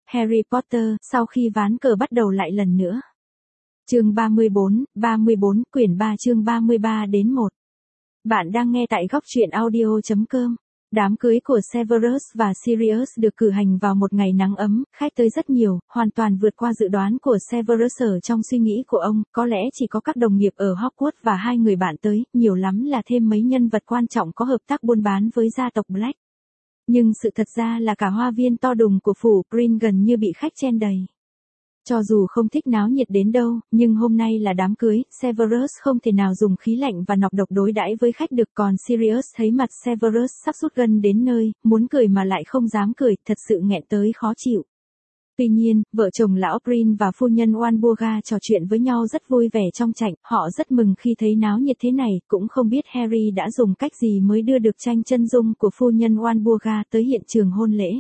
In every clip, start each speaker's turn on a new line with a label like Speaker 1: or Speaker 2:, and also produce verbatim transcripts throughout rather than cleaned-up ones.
Speaker 1: Harry Potter, sau khi ván cờ bắt đầu lại lần nữa. Chương ba mươi bốn, ba mươi bốn, quyển ba chương ba mươi ba đến một. Bạn đang nghe tại góc truyện audio chấm com. Đám cưới của Severus và Sirius được cử hành vào một ngày nắng ấm, khách tới rất nhiều, hoàn toàn vượt qua dự đoán của Severus. Ở trong suy nghĩ của ông, có lẽ chỉ có các đồng nghiệp ở Hogwarts và hai người bạn tới, nhiều lắm là thêm mấy nhân vật quan trọng có hợp tác buôn bán với gia tộc Black. Nhưng sự thật ra là cả hoa viên to đùng của phủ Green gần như bị khách chen đầy. Cho dù không thích náo nhiệt đến đâu, nhưng hôm nay là đám cưới, Severus không thể nào dùng khí lạnh và nọc độc đối đãi với khách được. Còn Sirius thấy mặt Severus sắp rút gân đến nơi, muốn cười mà lại không dám cười, thật sự nghẹn tới khó chịu. Tuy nhiên, vợ chồng lão Green và phu nhân Walburga trò chuyện với nhau rất vui vẻ trong chảnh, họ rất mừng khi thấy náo nhiệt thế này, cũng không biết Harry đã dùng cách gì mới đưa được tranh chân dung của phu nhân Walburga tới hiện trường hôn lễ.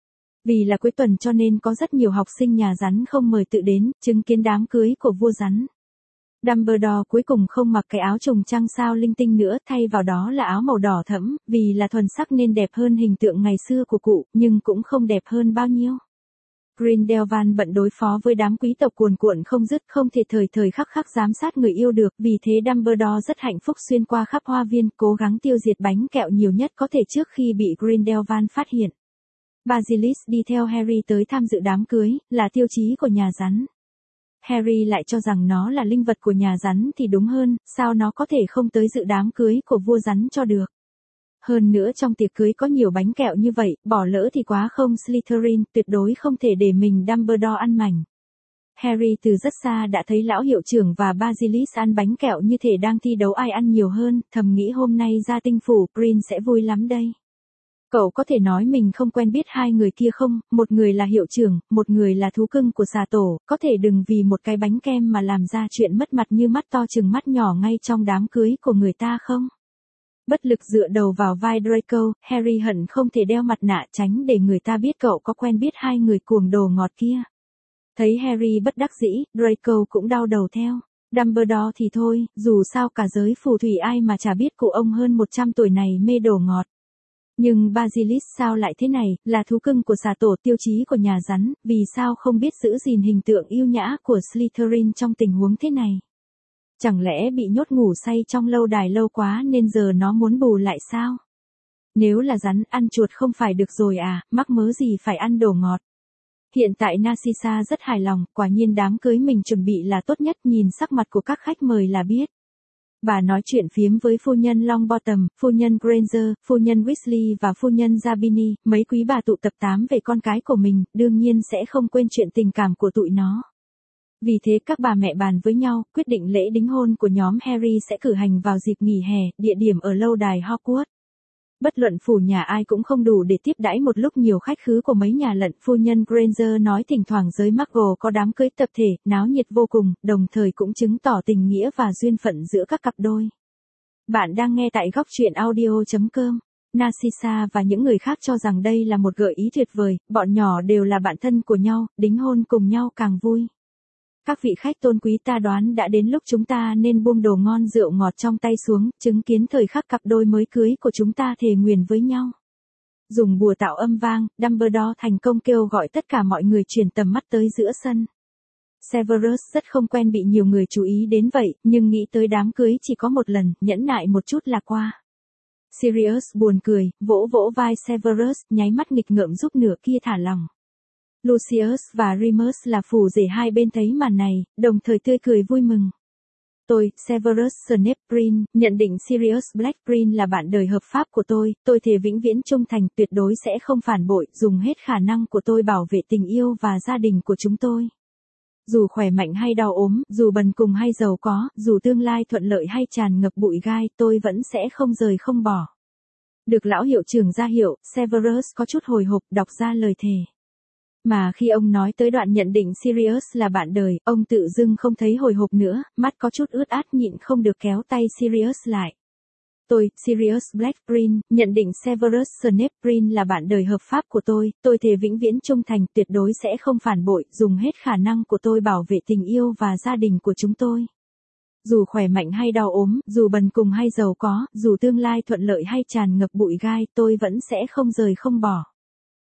Speaker 1: Vì là cuối tuần cho nên có rất nhiều học sinh nhà rắn không mời tự đến, chứng kiến đám cưới của vua rắn. Dumbledore cuối cùng không mặc cái áo trùng trăng sao linh tinh nữa, thay vào đó là áo màu đỏ thẫm, vì là thuần sắc nên đẹp hơn hình tượng ngày xưa của cụ, nhưng cũng không đẹp hơn bao nhiêu. Grindelwald bận đối phó với đám quý tộc cuồn cuộn không dứt, không thể thời thời khắc khắc giám sát người yêu được, vì thế Dumbledore rất hạnh phúc xuyên qua khắp hoa viên, cố gắng tiêu diệt bánh kẹo nhiều nhất có thể trước khi bị Grindelwald phát hiện. Basilisk đi theo Harry tới tham dự đám cưới, là tiêu chí của nhà rắn. Harry lại cho rằng nó là linh vật của nhà rắn thì đúng hơn, sao nó có thể không tới dự đám cưới của vua rắn cho được. Hơn nữa trong tiệc cưới có nhiều bánh kẹo như vậy, bỏ lỡ thì quá không. Slytherin tuyệt đối không thể để mình Dumbledore ăn mảnh. Harry từ rất xa đã thấy lão hiệu trưởng và Basilisk ăn bánh kẹo như thể đang thi đấu ai ăn nhiều hơn, thầm nghĩ hôm nay ra tinh phủ Green sẽ vui lắm đây. Cậu có thể nói mình không quen biết hai người kia không, một người là hiệu trưởng, một người là thú cưng của xà tổ, có thể đừng vì một cái bánh kem mà làm ra chuyện mất mặt như mắt to chừng mắt nhỏ ngay trong đám cưới của người ta không? Bất lực dựa đầu vào vai Draco, Harry hận không thể đeo mặt nạ tránh để người ta biết cậu có quen biết hai người cuồng đồ ngọt kia. Thấy Harry bất đắc dĩ, Draco cũng đau đầu theo. Dumbledore thì thôi, dù sao cả giới phù thủy ai mà chả biết cụ ông hơn một trăm tuổi này mê đồ ngọt. Nhưng Basilisk sao lại thế này, là thú cưng của xà tổ, tiêu chí của nhà rắn, vì sao không biết giữ gìn hình tượng yêu nhã của Slytherin trong tình huống thế này? Chẳng lẽ bị nhốt ngủ say trong lâu đài lâu quá nên giờ nó muốn bù lại sao? Nếu là rắn, ăn chuột không phải được rồi à, mắc mớ gì phải ăn đồ ngọt. Hiện tại Narcissa rất hài lòng, quả nhiên đám cưới mình chuẩn bị là tốt nhất, nhìn sắc mặt của các khách mời là biết. Bà nói chuyện phiếm với phu nhân Longbottom, phu nhân Granger, phu nhân Weasley và phu nhân Zabini, mấy quý bà tụ tập tám về con cái của mình, đương nhiên sẽ không quên chuyện tình cảm của tụi nó. Vì thế các bà mẹ bàn với nhau, quyết định lễ đính hôn của nhóm Harry sẽ cử hành vào dịp nghỉ hè, địa điểm ở lâu đài Hogwarts. Bất luận phủ nhà ai cũng không đủ để tiếp đãi một lúc nhiều khách khứa của mấy nhà lận. Phu nhân Granger nói thỉnh thoảng giới Muggle có đám cưới tập thể, náo nhiệt vô cùng, đồng thời cũng chứng tỏ tình nghĩa và duyên phận giữa các cặp đôi. Bạn đang nghe tại góc truyện audio chấm com. Narcissa và những người khác cho rằng đây là một gợi ý tuyệt vời, bọn nhỏ đều là bạn thân của nhau, đính hôn cùng nhau càng vui. Các vị khách tôn quý, ta đoán đã đến lúc chúng ta nên buông đồ ngon rượu ngọt trong tay xuống, chứng kiến thời khắc cặp đôi mới cưới của chúng ta thề nguyền với nhau. Dùng bùa tạo âm vang, Dumbledore thành công kêu gọi tất cả mọi người chuyển tầm mắt tới giữa sân. Severus rất không quen bị nhiều người chú ý đến vậy, nhưng nghĩ tới đám cưới chỉ có một lần, nhẫn nại một chút là qua. Sirius buồn cười, vỗ vỗ vai Severus, nháy mắt nghịch ngợm giúp nửa kia thả lỏng. Lucius và Remus là phù rể hai bên thấy màn này, đồng thời tươi cười vui mừng. Tôi, Severus Snape Green, nhận định Sirius Black Green là bạn đời hợp pháp của tôi, tôi thề vĩnh viễn trung thành, tuyệt đối sẽ không phản bội, dùng hết khả năng của tôi bảo vệ tình yêu và gia đình của chúng tôi. Dù khỏe mạnh hay đau ốm, dù bần cùng hay giàu có, dù tương lai thuận lợi hay tràn ngập bụi gai, tôi vẫn sẽ không rời không bỏ. Được lão hiệu trưởng ra hiệu, Severus có chút hồi hộp đọc ra lời thề. Mà khi ông nói tới đoạn nhận định Sirius là bạn đời, ông tự dưng không thấy hồi hộp nữa, mắt có chút ướt át nhịn không được kéo tay Sirius lại. Tôi, Sirius Black Green, nhận định Severus Snape Green là bạn đời hợp pháp của tôi, tôi thề vĩnh viễn trung thành, tuyệt đối sẽ không phản bội, dùng hết khả năng của tôi bảo vệ tình yêu và gia đình của chúng tôi. Dù khỏe mạnh hay đau ốm, dù bần cùng hay giàu có, dù tương lai thuận lợi hay tràn ngập bụi gai, tôi vẫn sẽ không rời không bỏ.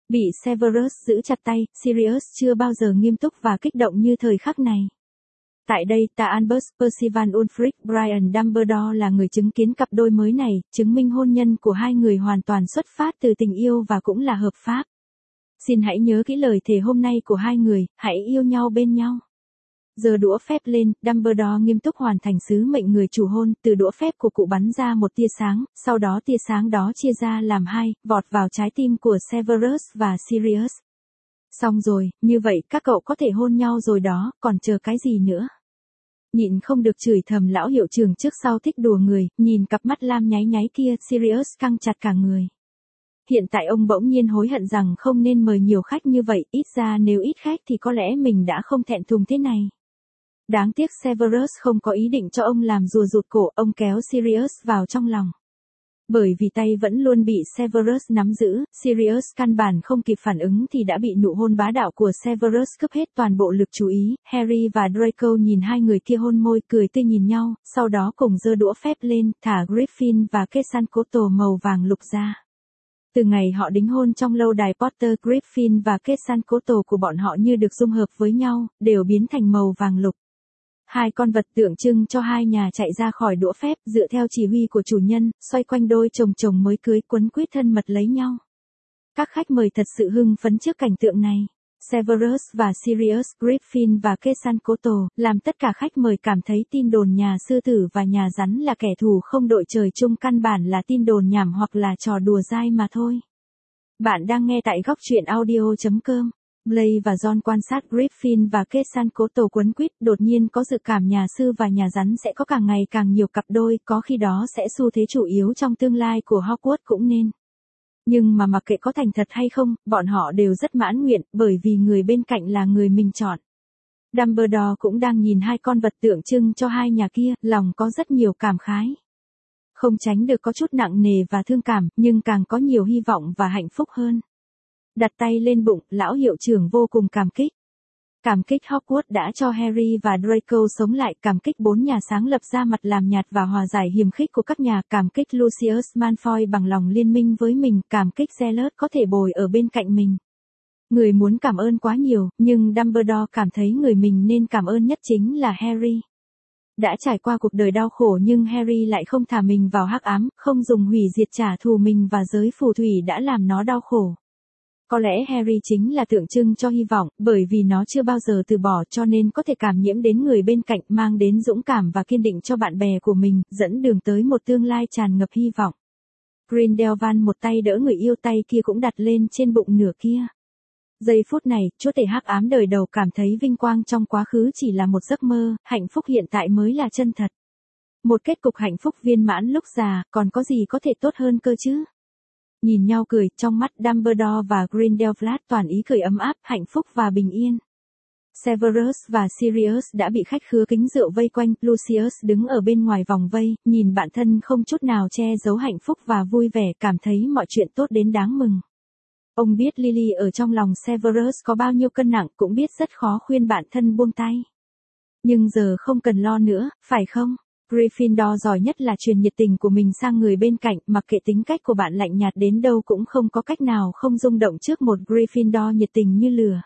Speaker 1: Bị Severus giữ chặt tay, Sirius chưa bao giờ nghiêm túc và kích động như thời khắc này. Tại đây, ta Albus Percival Ulfric Brian Dumbledore là người chứng kiến cặp đôi mới này, chứng minh hôn nhân của hai người hoàn toàn xuất phát từ tình yêu và cũng là hợp pháp. Xin hãy nhớ kỹ lời thề hôm nay của hai người, hãy yêu nhau bên nhau. Giờ đũa phép lên, Dumbledore nghiêm túc hoàn thành sứ mệnh người chủ hôn, từ đũa phép của cụ bắn ra một tia sáng, sau đó tia sáng đó chia ra làm hai, vọt vào trái tim của Severus và Sirius. Xong rồi, như vậy các cậu có thể hôn nhau rồi đó, còn chờ cái gì nữa? Nhịn không được chửi thầm lão hiệu trưởng trước sau thích đùa người, nhìn cặp mắt lam nháy nháy kia, Sirius căng chặt cả người. Hiện tại ông bỗng nhiên hối hận rằng không nên mời nhiều khách như vậy, ít ra nếu ít khách thì có lẽ mình đã không thẹn thùng thế này. Đáng tiếc Severus không có ý định cho ông làm rùa rụt cổ, ông kéo Sirius vào trong lòng. Bởi vì tay vẫn luôn bị Severus nắm giữ, Sirius căn bản không kịp phản ứng thì đã bị nụ hôn bá đạo của Severus cướp hết toàn bộ lực chú ý. Harry và Draco nhìn hai người kia hôn môi cười tươi nhìn nhau, sau đó cùng giơ đũa phép lên, thả Griffin và Quetzalcoatl màu vàng lục ra. Từ ngày họ đính hôn trong lâu đài Potter, Griffin và Quetzalcoatl của bọn họ như được dung hợp với nhau, đều biến thành màu vàng lục. Hai con vật tượng trưng cho hai nhà chạy ra khỏi đũa phép, dựa theo chỉ huy của chủ nhân, xoay quanh đôi chồng chồng mới cưới quấn quýt thân mật lấy nhau. Các khách mời thật sự hưng phấn trước cảnh tượng này. Severus và Sirius, Griffin và Quetzalcoatl làm tất cả khách mời cảm thấy tin đồn nhà sư tử và nhà rắn là kẻ thù không đội trời chung căn bản là tin đồn nhảm hoặc là trò đùa dai mà thôi. Bạn đang nghe tại góc truyện audio chấm com. Blaise và John quan sát Griffin và Quetzalcoatl quấn quýt, đột nhiên có dự cảm nhà sư và nhà rắn sẽ có càng ngày càng nhiều cặp đôi, có khi đó sẽ xu thế chủ yếu trong tương lai của Hogwarts cũng nên. Nhưng mà mặc kệ có thành thật hay không, bọn họ đều rất mãn nguyện, bởi vì người bên cạnh là người mình chọn. Dumbledore cũng đang nhìn hai con vật tượng trưng cho hai nhà kia, lòng có rất nhiều cảm khái. Không tránh được có chút nặng nề và thương cảm, nhưng càng có nhiều hy vọng và hạnh phúc hơn. Đặt tay lên bụng, lão hiệu trưởng vô cùng cảm kích. Cảm kích Hogwarts đã cho Harry và Draco sống lại, cảm kích bốn nhà sáng lập ra mặt làm nhạt và hòa giải hiềm khích của các nhà, cảm kích Lucius Malfoy bằng lòng liên minh với mình, cảm kích Zealot có thể bồi ở bên cạnh mình. Người muốn cảm ơn quá nhiều, nhưng Dumbledore cảm thấy người mình nên cảm ơn nhất chính là Harry. Đã trải qua cuộc đời đau khổ nhưng Harry lại không thả mình vào hắc ám, không dùng hủy diệt trả thù mình và giới phù thủy đã làm nó đau khổ. Có lẽ Harry chính là tượng trưng cho hy vọng, bởi vì nó chưa bao giờ từ bỏ cho nên có thể cảm nhiễm đến người bên cạnh, mang đến dũng cảm và kiên định cho bạn bè của mình, dẫn đường tới một tương lai tràn ngập hy vọng. Grindelwald một tay đỡ người yêu, tay kia cũng đặt lên trên bụng nửa kia. Giây phút này, chúa tể hắc ám đời đầu cảm thấy vinh quang trong quá khứ chỉ là một giấc mơ, hạnh phúc hiện tại mới là chân thật. Một kết cục hạnh phúc viên mãn lúc già, còn có gì có thể tốt hơn cơ chứ? Nhìn nhau cười, trong mắt Dumbledore và Grindelwald toàn ý cười ấm áp, hạnh phúc và bình yên. Severus và Sirius đã bị khách khứa kính rượu vây quanh, Lucius đứng ở bên ngoài vòng vây, nhìn bạn thân không chút nào che giấu hạnh phúc và vui vẻ, cảm thấy mọi chuyện tốt đến đáng mừng. Ông biết Lily ở trong lòng Severus có bao nhiêu cân nặng, cũng biết rất khó khuyên bạn thân buông tay. Nhưng giờ không cần lo nữa, phải không? Gryffindor giỏi nhất là truyền nhiệt tình của mình sang người bên cạnh, mặc kệ tính cách của bạn lạnh nhạt đến đâu cũng không có cách nào không rung động trước một Gryffindor nhiệt tình như lửa.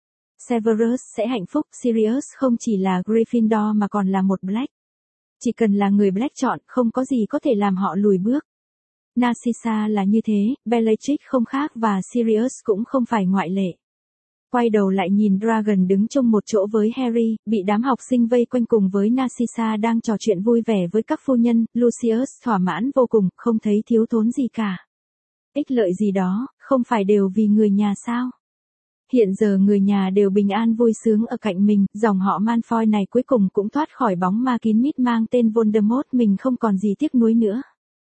Speaker 1: Severus sẽ hạnh phúc, Sirius không chỉ là Gryffindor mà còn là một Black. Chỉ cần là người Black chọn, không có gì có thể làm họ lùi bước. Narcissa là như thế, Bellatrix không khác và Sirius cũng không phải ngoại lệ. Quay đầu lại nhìn Dragon đứng chung một chỗ với Harry, bị đám học sinh vây quanh cùng với Narcissa đang trò chuyện vui vẻ với các phu nhân, Lucius thỏa mãn vô cùng, không thấy thiếu thốn gì cả. Ích lợi gì đó, không phải đều vì người nhà sao? Hiện giờ người nhà đều bình an vui sướng ở cạnh mình, dòng họ Malfoy này cuối cùng cũng thoát khỏi bóng ma kín mít mang tên Voldemort, mình không còn gì tiếc nuối nữa.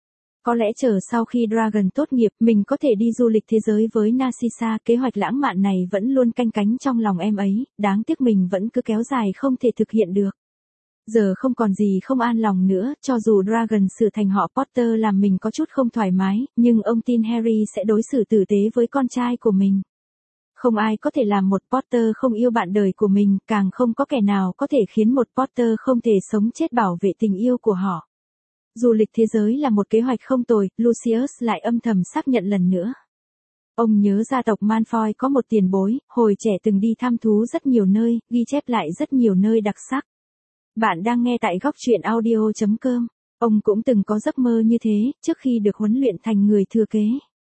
Speaker 1: Có lẽ chờ sau khi Dragon tốt nghiệp, mình có thể đi du lịch thế giới với Narcissa, kế hoạch lãng mạn này vẫn luôn canh cánh trong lòng em ấy, đáng tiếc mình vẫn cứ kéo dài không thể thực hiện được. Giờ không còn gì không an lòng nữa, cho dù Dragon sửa thành họ Potter làm mình có chút không thoải mái, nhưng ông tin Harry sẽ đối xử tử tế với con trai của mình. Không ai có thể làm một Potter không yêu bạn đời của mình, càng không có kẻ nào có thể khiến một Potter không thể sống chết bảo vệ tình yêu của họ. Du lịch thế giới là một kế hoạch không tồi, Lucius lại âm thầm xác nhận lần nữa. Ông nhớ gia tộc Malfoy có một tiền bối, hồi trẻ từng đi thăm thú rất nhiều nơi, ghi chép lại rất nhiều nơi đặc sắc. Bạn đang nghe tại góc truyện audio chấm com. Ông cũng từng có giấc mơ như thế, trước khi được huấn luyện thành người thừa kế.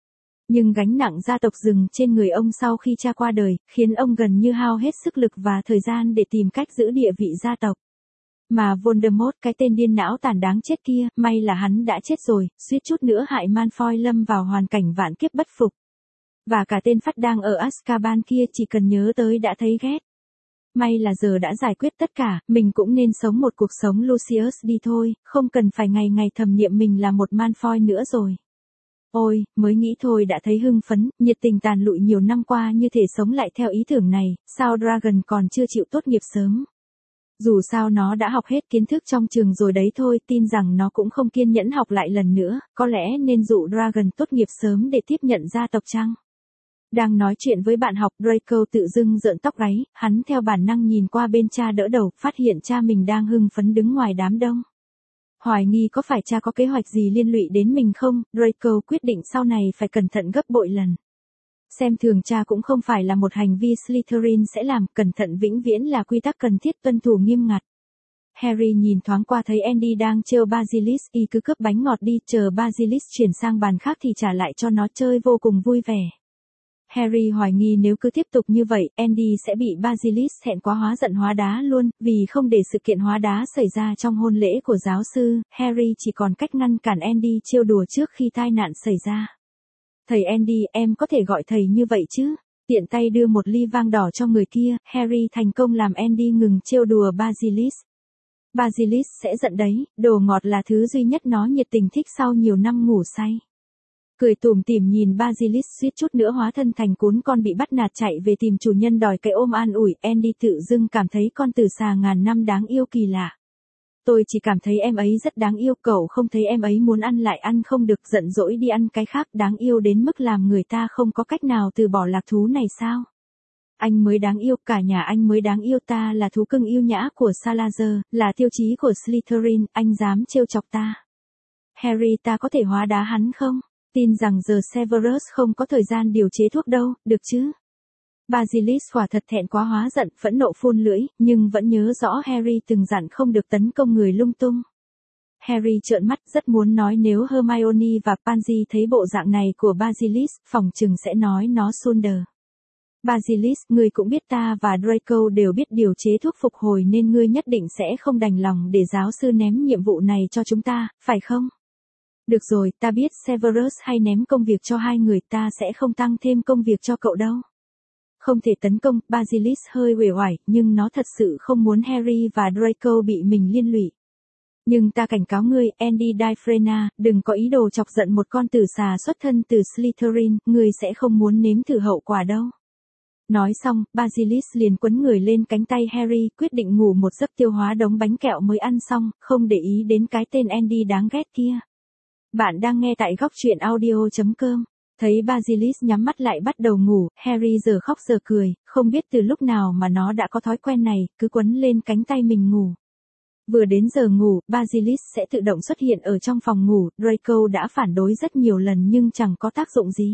Speaker 1: Nhưng gánh nặng gia tộc dừng trên người ông sau khi cha qua đời, khiến ông gần như hao hết sức lực và thời gian để tìm cách giữ địa vị gia tộc. Mà Voldemort, cái tên điên não tàn đáng chết kia, may là hắn đã chết rồi, suýt chút nữa hại Malfoy lâm vào hoàn cảnh vạn kiếp bất phục. Và cả tên phát đang ở Azkaban kia chỉ cần nhớ tới đã thấy ghét. May là giờ đã giải quyết tất cả, mình cũng nên sống một cuộc sống Lucius đi thôi, không cần phải ngày ngày thầm niệm mình là một Malfoy nữa rồi. Ôi, mới nghĩ thôi đã thấy hưng phấn, nhiệt tình tàn lụi nhiều năm qua như thể sống lại theo ý tưởng này, sao Dragon còn chưa chịu tốt nghiệp sớm. Dù sao nó đã học hết kiến thức trong trường rồi đấy thôi, tin rằng nó cũng không kiên nhẫn học lại lần nữa, có lẽ nên dụ Dragon tốt nghiệp sớm để tiếp nhận gia tộc chăng? Đang nói chuyện với bạn học, Draco tự dưng rợn tóc gáy, hắn theo bản năng nhìn qua bên cha đỡ đầu, phát hiện cha mình đang hưng phấn đứng ngoài đám đông. Hoài nghi có phải cha có kế hoạch gì liên lụy đến mình không, Draco quyết định sau này phải cẩn thận gấp bội lần. Xem thường cha cũng không phải là một hành vi Slytherin sẽ làm, cẩn thận vĩnh viễn là quy tắc cần thiết tuân thủ nghiêm ngặt. Harry nhìn thoáng qua thấy Andy đang trêu Basilisk, y cứ cướp bánh ngọt đi, chờ Basilisk chuyển sang bàn khác thì trả lại cho nó, chơi vô cùng vui vẻ. Harry hoài nghi nếu cứ tiếp tục như vậy, Andy sẽ bị Basilisk hẹn quá hóa giận hóa đá luôn, vì không để sự kiện hóa đá xảy ra trong hôn lễ của giáo sư, Harry chỉ còn cách ngăn cản Andy trêu đùa trước khi tai nạn xảy ra. Thầy Andy, em có thể gọi thầy như vậy chứ? Tiện tay đưa một ly vang đỏ cho người kia, Harry thành công làm Andy ngừng trêu đùa Basilisk. Basilisk sẽ giận đấy, đồ ngọt là thứ duy nhất nó nhiệt tình thích sau nhiều năm ngủ say. Cười tủm tỉm nhìn Basilisk suýt chút nữa hóa thân thành cún con bị bắt nạt chạy về tìm chủ nhân đòi cái ôm an ủi, Andy tự dưng cảm thấy con tử xà ngàn năm đáng yêu kỳ lạ. Tôi chỉ cảm thấy em ấy rất đáng yêu, cậu không thấy em ấy muốn ăn lại ăn không được, giận dỗi đi ăn cái khác, đáng yêu đến mức làm người ta không có cách nào từ bỏ lạc thú này sao? Anh mới đáng yêu, cả nhà anh mới đáng yêu, ta là thú cưng yêu nhã của Salazar, là tiêu chí của Slytherin, anh dám trêu chọc ta. Harry, ta có thể hóa đá hắn không? Tin rằng giờ Severus không có thời gian điều chế thuốc đâu, được chứ? Basilisk quả thật thẹn quá hóa giận, phẫn nộ phun lưỡi, nhưng vẫn nhớ rõ Harry từng dặn không được tấn công người lung tung. Harry trợn mắt, rất muốn nói nếu Hermione và Pansy thấy bộ dạng này của Basilisk, phỏng chừng sẽ nói nó Sunder. Basilisk, ngươi cũng biết ta và Draco đều biết điều chế thuốc phục hồi nên ngươi nhất định sẽ không đành lòng để giáo sư ném nhiệm vụ này cho chúng ta, phải không? Được rồi, ta biết Severus hay ném công việc cho hai người, ta sẽ không tăng thêm công việc cho cậu đâu. Không thể tấn công, Basilisk hơi uể oải, nhưng nó thật sự không muốn Harry và Draco bị mình liên lụy. Nhưng ta cảnh cáo ngươi, Andy Dufresne, đừng có ý đồ chọc giận một con tử xà xuất thân từ Slytherin, ngươi sẽ không muốn nếm thử hậu quả đâu. Nói xong, Basilisk liền quấn người lên cánh tay Harry, quyết định ngủ một giấc tiêu hóa đống bánh kẹo mới ăn xong, không để ý đến cái tên Andy đáng ghét kia. Bạn đang nghe tại góc truyện audio chấm com. Thấy Basilisk nhắm mắt lại bắt đầu ngủ, Harry giờ khóc giờ cười, không biết từ lúc nào mà nó đã có thói quen này, cứ quấn lên cánh tay mình ngủ. Vừa đến giờ ngủ, Basilisk sẽ tự động xuất hiện ở trong phòng ngủ, Draco đã phản đối rất nhiều lần nhưng chẳng có tác dụng gì.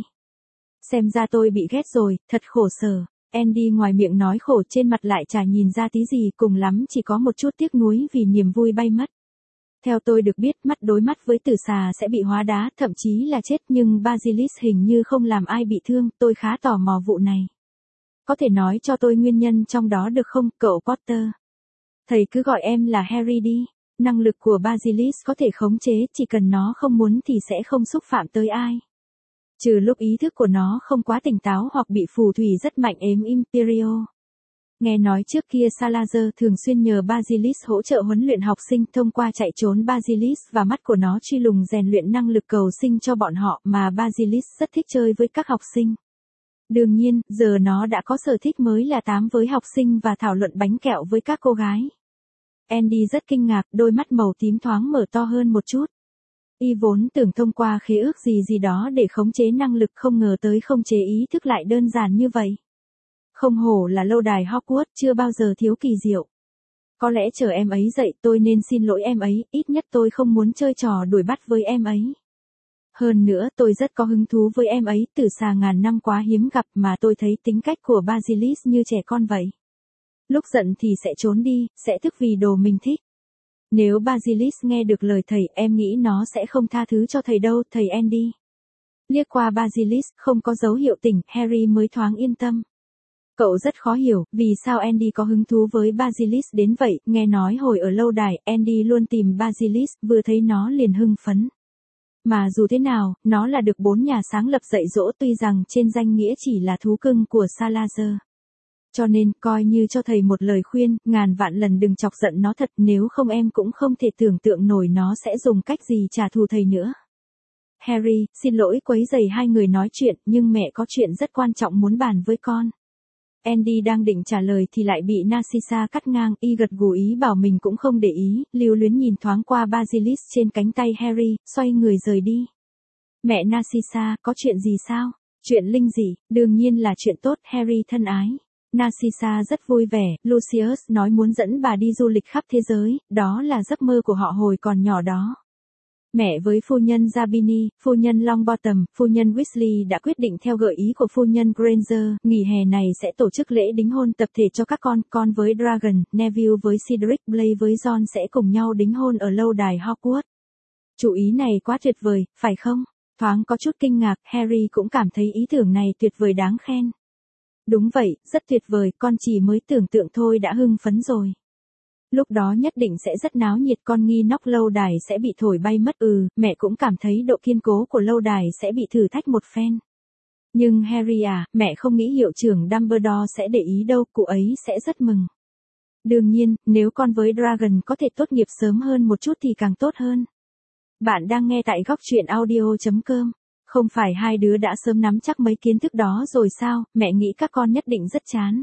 Speaker 1: Xem ra tôi bị ghét rồi, thật khổ sở. Andy ngoài miệng nói khổ trên mặt lại chả nhìn ra tí gì, cùng lắm chỉ có một chút tiếc nuối vì niềm vui bay mất. Theo tôi được biết, mắt đối mắt với tử xà sẽ bị hóa đá, thậm chí là chết, nhưng Basilisk hình như không làm ai bị thương, tôi khá tò mò vụ này. Có thể nói cho tôi nguyên nhân trong đó được không, cậu Potter? Thầy cứ gọi em là Harry đi. Năng lực của Basilisk có thể khống chế, chỉ cần nó không muốn thì sẽ không xúc phạm tới ai. Trừ lúc ý thức của nó không quá tỉnh táo hoặc bị phù thủy rất mạnh ếm Imperio. Nghe nói trước kia Salazar thường xuyên nhờ Basilisk hỗ trợ huấn luyện học sinh, thông qua chạy trốn Basilisk và mắt của nó truy lùng rèn luyện năng lực cầu sinh cho bọn họ, mà Basilisk rất thích chơi với các học sinh. Đương nhiên, giờ nó đã có sở thích mới là tám với học sinh và thảo luận bánh kẹo với các cô gái. Andy rất kinh ngạc, đôi mắt màu tím thoáng mở to hơn một chút. Y vốn tưởng thông qua khế ước gì gì đó để khống chế năng lực, không ngờ tới khống chế ý thức lại đơn giản như vậy. Không hổ là lâu đài Hogwarts, chưa bao giờ thiếu kỳ diệu. Có lẽ chờ em ấy dậy tôi nên xin lỗi em ấy, ít nhất tôi không muốn chơi trò đuổi bắt với em ấy. Hơn nữa tôi rất có hứng thú với em ấy, từ xa ngàn năm quá hiếm gặp mà tôi thấy tính cách của Basilis như trẻ con vậy. Lúc giận thì sẽ trốn đi, sẽ thức vì đồ mình thích. Nếu Basilis nghe được lời thầy, em nghĩ nó sẽ không tha thứ cho thầy đâu, thầy Andy. Liếc qua Basilis, không có dấu hiệu tỉnh, Harry mới thoáng yên tâm. Cậu rất khó hiểu, vì sao Andy có hứng thú với Basilis đến vậy, nghe nói hồi ở lâu đài, Andy luôn tìm Basilis, vừa thấy nó liền hưng phấn. Mà dù thế nào, nó là được bốn nhà sáng lập dạy dỗ tuy rằng trên danh nghĩa chỉ là thú cưng của Salazar. Cho nên, coi như cho thầy một lời khuyên, ngàn vạn lần đừng chọc giận nó thật, nếu không em cũng không thể tưởng tượng nổi nó sẽ dùng cách gì trả thù thầy nữa. Harry, xin lỗi quấy rầy hai người nói chuyện, nhưng mẹ có chuyện rất quan trọng muốn bàn với con. Andy đang định trả lời thì lại bị Narcissa cắt ngang, y gật gù ý bảo mình cũng không để ý, lưu luyến nhìn thoáng qua Basilis trên cánh tay Harry, xoay người rời đi. Mẹ Narcissa, có chuyện gì sao? Chuyện linh dị, đương nhiên là chuyện tốt, Harry thân ái. Narcissa rất vui vẻ, Lucius nói muốn dẫn bà đi du lịch khắp thế giới, đó là giấc mơ của họ hồi còn nhỏ đó. Mẹ với phu nhân Zabini, phu nhân Longbottom, phu nhân Weasley đã quyết định theo gợi ý của phu nhân Granger, nghỉ hè này sẽ tổ chức lễ đính hôn tập thể cho các con, con với Dragon, Neville với Cedric, Blaise với John sẽ cùng nhau đính hôn ở lâu đài Hogwarts. Chủ ý này quá tuyệt vời, phải không? Thoáng có chút kinh ngạc, Harry cũng cảm thấy ý tưởng này tuyệt vời đáng khen. Đúng vậy, rất tuyệt vời, con chỉ mới tưởng tượng thôi đã hưng phấn rồi. Lúc đó nhất định sẽ rất náo nhiệt, con nghi nóc lâu đài sẽ bị thổi bay mất, ừ, mẹ cũng cảm thấy độ kiên cố của lâu đài sẽ bị thử thách một phen. Nhưng Harry à, mẹ không nghĩ hiệu trưởng Dumbledore sẽ để ý đâu, cụ ấy sẽ rất mừng. Đương nhiên, nếu con với Dragon có thể tốt nghiệp sớm hơn một chút thì càng tốt hơn. Bạn đang nghe tại góc truyện audio chấm com. Không phải hai đứa đã sớm nắm chắc mấy kiến thức đó rồi sao, mẹ nghĩ các con nhất định rất chán.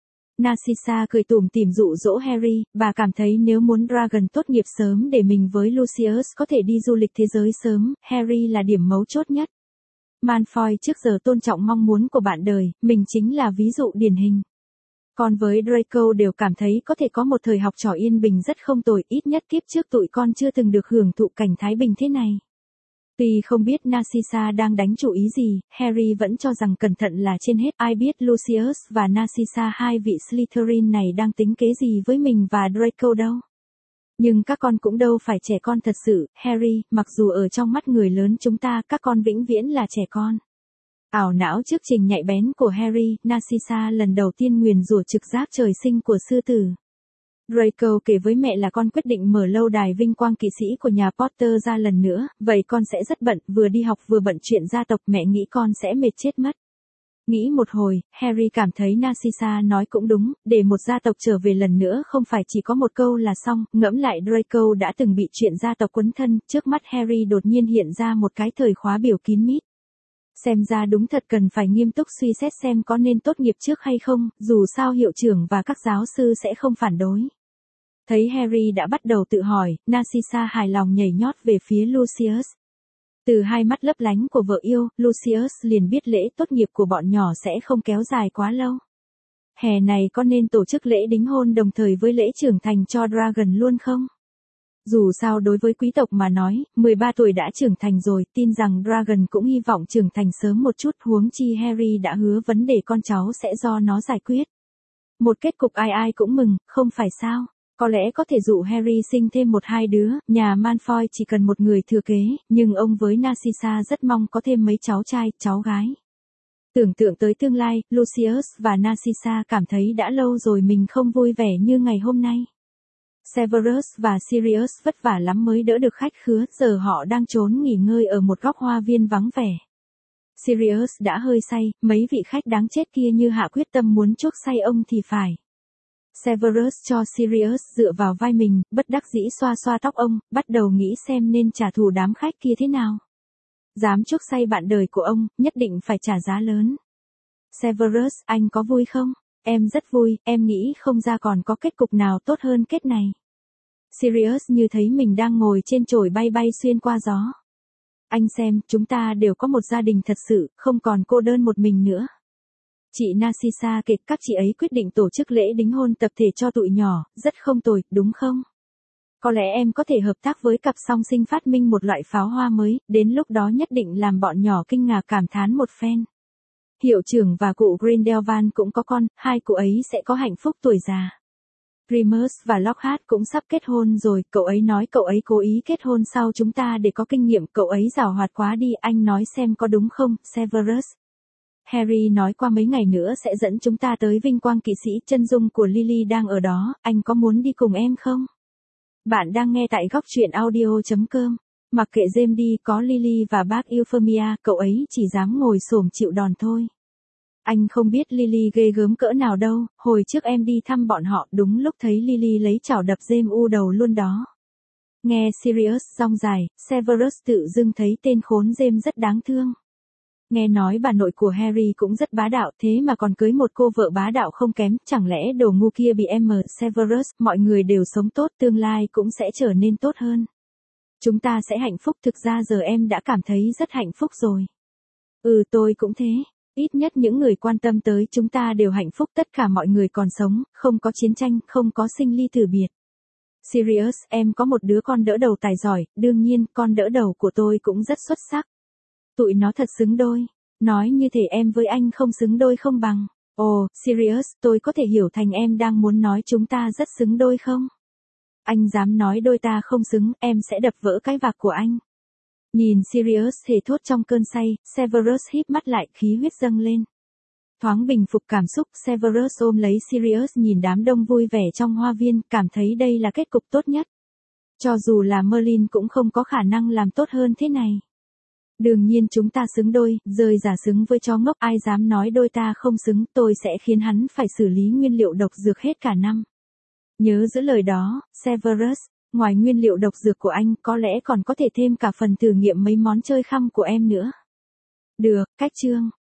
Speaker 1: Narcissa cười tủm tỉm dụ dỗ Harry, bà cảm thấy nếu muốn Dragon tốt nghiệp sớm để mình với Lucius có thể đi du lịch thế giới sớm, Harry là điểm mấu chốt nhất. Malfoy trước giờ tôn trọng mong muốn của bạn đời, mình chính là ví dụ điển hình. Con với Draco đều cảm thấy có thể có một thời học trò yên bình rất không tồi, ít nhất kiếp trước tụi con chưa từng được hưởng thụ cảnh thái bình thế này. Tuy không biết Narcissa đang đánh chủ ý gì, Harry vẫn cho rằng cẩn thận là trên hết, ai biết Lucius và Narcissa hai vị Slytherin này đang tính kế gì với mình và Draco đâu. Nhưng các con cũng đâu phải trẻ con thật sự, Harry, mặc dù ở trong mắt người lớn chúng ta các con vĩnh viễn là trẻ con. Ảo não trước trình nhạy bén của Harry, Narcissa lần đầu tiên nguyền rủa trực giác trời sinh của sư tử. Draco kể với mẹ là con quyết định mở lâu đài vinh quang kỵ sĩ của nhà Potter ra lần nữa, vậy con sẽ rất bận, vừa đi học vừa bận chuyện gia tộc, mẹ nghĩ con sẽ mệt chết mất. Nghĩ một hồi, Harry cảm thấy Narcissa nói cũng đúng, để một gia tộc trở về lần nữa không phải chỉ có một câu là xong, ngẫm lại Draco đã từng bị chuyện gia tộc quấn thân, trước mắt Harry đột nhiên hiện ra một cái thời khóa biểu kín mít. Xem ra đúng thật cần phải nghiêm túc suy xét xem có nên tốt nghiệp trước hay không, dù sao hiệu trưởng và các giáo sư sẽ không phản đối. Thấy Harry đã bắt đầu tự hỏi, Narcissa hài lòng nhảy nhót về phía Lucius. Từ hai mắt lấp lánh của vợ yêu, Lucius liền biết lễ tốt nghiệp của bọn nhỏ sẽ không kéo dài quá lâu. Hè này có nên tổ chức lễ đính hôn đồng thời với lễ trưởng thành cho Dragon luôn không? Dù sao đối với quý tộc mà nói, mười ba tuổi đã trưởng thành rồi, tin rằng Dragon cũng hy vọng trưởng thành sớm một chút, huống chi Harry đã hứa vấn đề con cháu sẽ do nó giải quyết. Một kết cục ai ai cũng mừng, không phải sao? Có lẽ có thể dụ Harry sinh thêm một hai đứa, nhà Malfoy chỉ cần một người thừa kế, nhưng ông với Narcissa rất mong có thêm mấy cháu trai, cháu gái. Tưởng tượng tới tương lai, Lucius và Narcissa cảm thấy đã lâu rồi mình không vui vẻ như ngày hôm nay. Severus và Sirius vất vả lắm mới đỡ được khách khứa, giờ họ đang trốn nghỉ ngơi ở một góc hoa viên vắng vẻ. Sirius đã hơi say, mấy vị khách đáng chết kia như hạ quyết tâm muốn chuốc say ông thì phải. Severus cho Sirius dựa vào vai mình, bất đắc dĩ xoa xoa tóc ông, bắt đầu nghĩ xem nên trả thù đám khách kia thế nào. Dám chuốc say bạn đời của ông, nhất định phải trả giá lớn. Severus, anh có vui không? Em rất vui, em nghĩ không ra còn có kết cục nào tốt hơn kết này. Sirius như thấy mình đang ngồi trên chổi bay bay xuyên qua gió. Anh xem, chúng ta đều có một gia đình thật sự, không còn cô đơn một mình nữa. Chị Narcissa kể các chị ấy quyết định tổ chức lễ đính hôn tập thể cho tụi nhỏ, rất không tồi, đúng không? Có lẽ em có thể hợp tác với cặp song sinh phát minh một loại pháo hoa mới, đến lúc đó nhất định làm bọn nhỏ kinh ngạc cảm thán một phen. Hiệu trưởng và cụ Grindelwald cũng có con, hai cụ ấy sẽ có hạnh phúc tuổi già. Remus và Lockhart cũng sắp kết hôn rồi, cậu ấy nói cậu ấy cố ý kết hôn sau chúng ta để có kinh nghiệm, cậu ấy giàu hoạt quá đi, anh nói xem có đúng không, Severus. Harry nói qua mấy ngày nữa sẽ dẫn chúng ta tới vinh quang kỵ sĩ, chân dung của Lily đang ở đó, anh có muốn đi cùng em không? Bạn đang nghe tại góc truyện audio chấm com. Mặc kệ James đi, có Lily và bác Euphemia, cậu ấy chỉ dám ngồi xổm chịu đòn thôi. Anh không biết Lily ghê gớm cỡ nào đâu, hồi trước em đi thăm bọn họ, đúng lúc thấy Lily lấy chảo đập James u đầu luôn đó. Nghe Sirius rong dài, Severus tự dưng thấy tên khốn James rất đáng thương. Nghe nói bà nội của Harry cũng rất bá đạo, thế mà còn cưới một cô vợ bá đạo không kém, chẳng lẽ đồ ngu kia bị em mờ. Severus, mọi người đều sống tốt, tương lai cũng sẽ trở nên tốt hơn. Chúng ta sẽ hạnh phúc, thực ra giờ em đã cảm thấy rất hạnh phúc rồi. Ừ, tôi cũng thế. Ít nhất những người quan tâm tới chúng ta đều hạnh phúc, tất cả mọi người còn sống, không có chiến tranh, không có sinh ly tử biệt. Sirius, em có một đứa con đỡ đầu tài giỏi, đương nhiên, con đỡ đầu của tôi cũng rất xuất sắc. Tụi nó thật xứng đôi. Nói như thể em với anh không xứng đôi không bằng. Ồ, Sirius, tôi có thể hiểu thành em đang muốn nói chúng ta rất xứng đôi không? Anh dám nói đôi ta không xứng, em sẽ đập vỡ cái vạc của anh. Nhìn Sirius thề thốt trong cơn say, Severus híp mắt lại, khí huyết dâng lên. Thoáng bình phục cảm xúc, Severus ôm lấy Sirius nhìn đám đông vui vẻ trong hoa viên, cảm thấy đây là kết cục tốt nhất. Cho dù là Merlin cũng không có khả năng làm tốt hơn thế này. Đương nhiên chúng ta xứng đôi, rơi giả xứng với chó ngốc, ai dám nói đôi ta không xứng, tôi sẽ khiến hắn phải xử lý nguyên liệu độc dược hết cả năm. Nhớ giữ lời đó, Severus, ngoài nguyên liệu độc dược của anh, có lẽ còn có thể thêm cả phần thử nghiệm mấy món chơi khăm của em nữa. Được, cách chương.